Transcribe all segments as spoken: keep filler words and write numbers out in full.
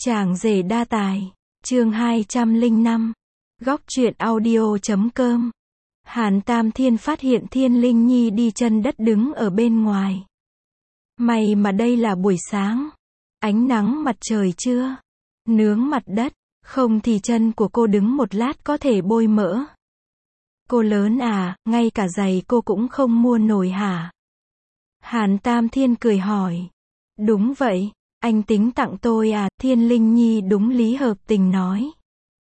Chàng rể đa tài, chương hai trăm lẻ năm, góc truyện audio chấm com. Hàn Tam Thiên phát hiện Thiên Linh Nhi đi chân đất đứng ở bên ngoài. May mà đây là buổi sáng, ánh nắng mặt trời chưa nướng mặt đất, không thì chân của cô đứng một lát có thể bôi mỡ. Cô lớn à, ngay cả giày cô cũng không mua nổi hả? Hàn Tam Thiên cười hỏi. Đúng vậy, anh tính tặng tôi à, Thiên Linh Nhi đúng lý hợp tình nói.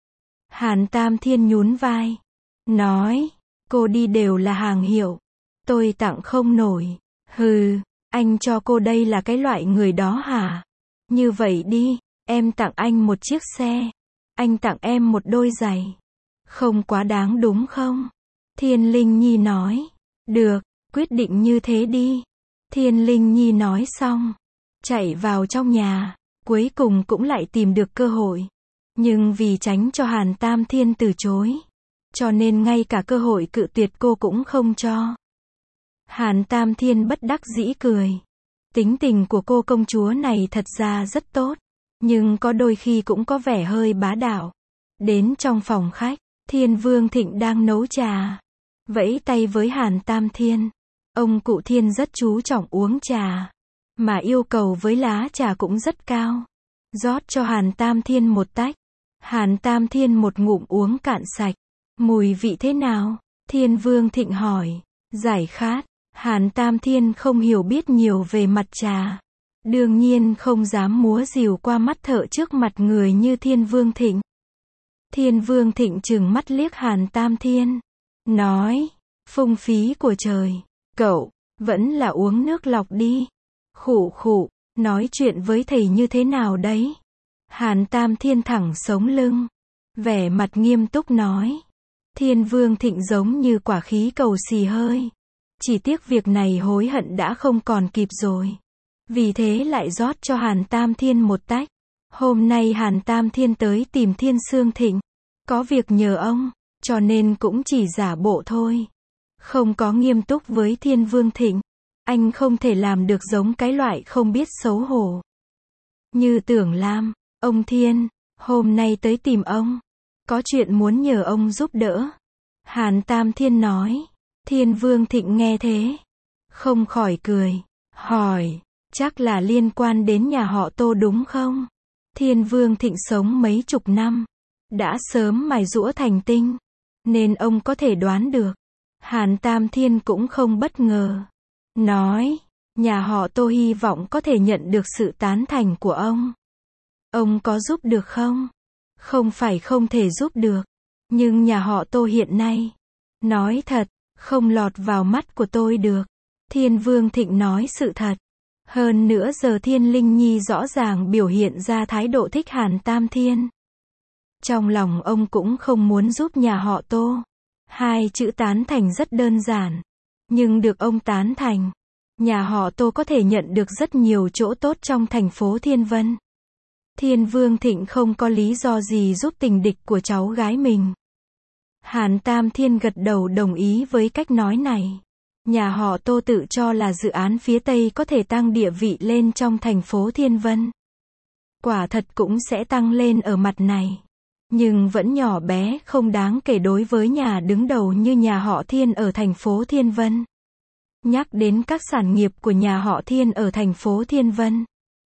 Hàn Tam Thiên nhún vai, nói, cô đi đều là hàng hiệu, tôi tặng không nổi. Hừ, anh cho cô đây là cái loại người đó hả? Như vậy đi, em tặng anh một chiếc xe, anh tặng em một đôi giày. Không quá đáng đúng không? Thiên Linh Nhi nói. Được, quyết định như thế đi. Thiên Linh Nhi nói xong, chạy vào trong nhà, cuối cùng cũng lại tìm được cơ hội. Nhưng vì tránh cho Hàn Tam Thiên từ chối, cho nên ngay cả cơ hội cự tuyệt cô cũng không cho. Hàn Tam Thiên bất đắc dĩ cười. Tính tình của cô công chúa này thật ra rất tốt, nhưng có đôi khi cũng có vẻ hơi bá đạo. Đến trong phòng khách, Thiên Vương Thịnh đang nấu trà, vẫy tay với Hàn Tam Thiên. Ông cụ Thiên rất chú trọng uống trà, mà yêu cầu với lá trà cũng rất cao. Rót cho Hàn Tam Thiên một tách. Hàn Tam Thiên một ngụm uống cạn sạch. Mùi vị thế nào? Thiên Vương Thịnh hỏi. Giải khát. Hàn Tam Thiên không hiểu biết nhiều về mặt trà, đương nhiên không dám múa rìu qua mắt thợ trước mặt người như Thiên Vương Thịnh. Thiên Vương Thịnh trừng mắt liếc Hàn Tam Thiên, nói, phung phí của trời, cậu, vẫn là uống nước lọc đi. Khụ khụ, nói chuyện với thầy như thế nào đấy? Hàn Tam Thiên thẳng sống lưng, vẻ mặt nghiêm túc nói. Thiên Vương Thịnh giống như quả khí cầu xì hơi. Chỉ tiếc việc này hối hận đã không còn kịp rồi. Vì thế lại rót cho Hàn Tam Thiên một tách. Hôm nay Hàn Tam Thiên tới tìm Thiên Sương Thịnh, có việc nhờ ông, cho nên cũng chỉ giả bộ thôi. Không có nghiêm túc với Thiên Vương Thịnh. Anh không thể làm được giống cái loại không biết xấu hổ. Như Tưởng Lam, ông Thiên, hôm nay tới tìm ông, có chuyện muốn nhờ ông giúp đỡ. Hàn Tam Thiên nói. Thiên Vương Thịnh nghe thế, không khỏi cười, hỏi, chắc là liên quan đến nhà họ Tô đúng không? Thiên Vương Thịnh sống mấy chục năm, đã sớm mài giũa thành tinh, nên ông có thể đoán được. Hàn Tam Thiên cũng không bất ngờ, nói, nhà họ Tô hy vọng có thể nhận được sự tán thành của ông. Ông có giúp được không? Không phải không thể giúp được, nhưng nhà họ Tô hiện nay, nói thật, không lọt vào mắt của tôi được. Thiên Vương Thịnh nói sự thật. Hơn nữa giờ Thiên Linh Nhi rõ ràng biểu hiện ra thái độ thích Hàn Tam Thiên. Trong lòng ông cũng không muốn giúp nhà họ Tô. Hai chữ tán thành rất đơn giản. Nhưng được ông tán thành, nhà họ Tô có thể nhận được rất nhiều chỗ tốt trong thành phố Thiên Vân. Thiên Vương Thịnh không có lý do gì giúp tình địch của cháu gái mình. Hàn Tam Thiên gật đầu đồng ý với cách nói này. Nhà họ Tô tự cho là dự án phía Tây có thể tăng địa vị lên trong thành phố Thiên Vân. Quả thật cũng sẽ tăng lên ở mặt này. Nhưng vẫn nhỏ bé không đáng kể đối với nhà đứng đầu như nhà họ Thiên ở thành phố Thiên Vân. Nhắc đến các sản nghiệp của nhà họ Thiên ở thành phố Thiên Vân,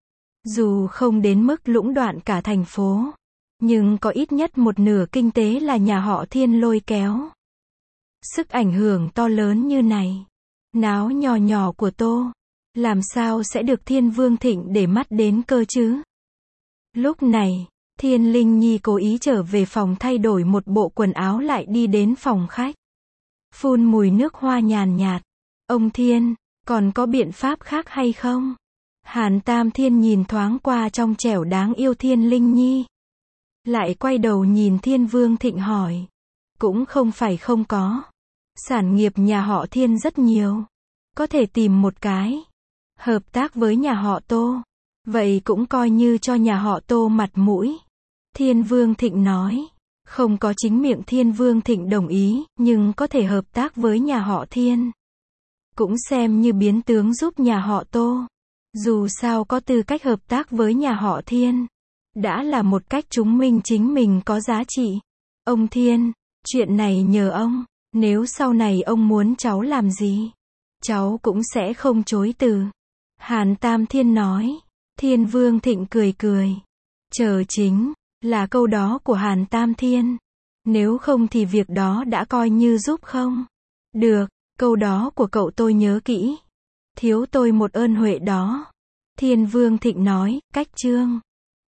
dù không đến mức lũng đoạn cả thành phố, nhưng có ít nhất một nửa kinh tế là nhà họ Thiên lôi kéo. Sức ảnh hưởng to lớn như này, náo nhỏ nhỏ của Tô, làm sao sẽ được Thiên Vương Thịnh để mắt đến cơ chứ? Lúc này, Thiên Linh Nhi cố ý trở về phòng thay đổi một bộ quần áo lại đi đến phòng khách. Phun mùi nước hoa nhàn nhạt. Ông Thiên, còn có biện pháp khác hay không? Hàn Tam Thiên nhìn thoáng qua trong trẻo đáng yêu Thiên Linh Nhi. Lại quay đầu nhìn Thiên Vương Thịnh hỏi. Cũng không phải không có. Sản nghiệp nhà họ Thiên rất nhiều. Có thể tìm một cái. Hợp tác với nhà họ Tô. Vậy cũng coi như cho nhà họ Tô mặt mũi. Thiên Vương Thịnh nói. Không có chính miệng Thiên Vương Thịnh đồng ý, nhưng có thể hợp tác với nhà họ Thiên. Cũng xem như biến tướng giúp nhà họ Tô. Dù sao có tư cách hợp tác với nhà họ Thiên. đã là một cách chứng minh chính mình có giá trị. Ông Thiên, chuyện này nhờ ông, nếu sau này ông muốn cháu làm gì, cháu cũng sẽ không chối từ. Hàn Tam Thiên nói. Thiên Vương Thịnh cười cười. Chờ chính là câu đó của Hàn Tam Thiên. Nếu không thì việc đó đã coi như giúp không? Được, câu đó của cậu tôi nhớ kỹ. Thiếu tôi một ơn huệ đó. Thiên Vương Thịnh nói, cách chương.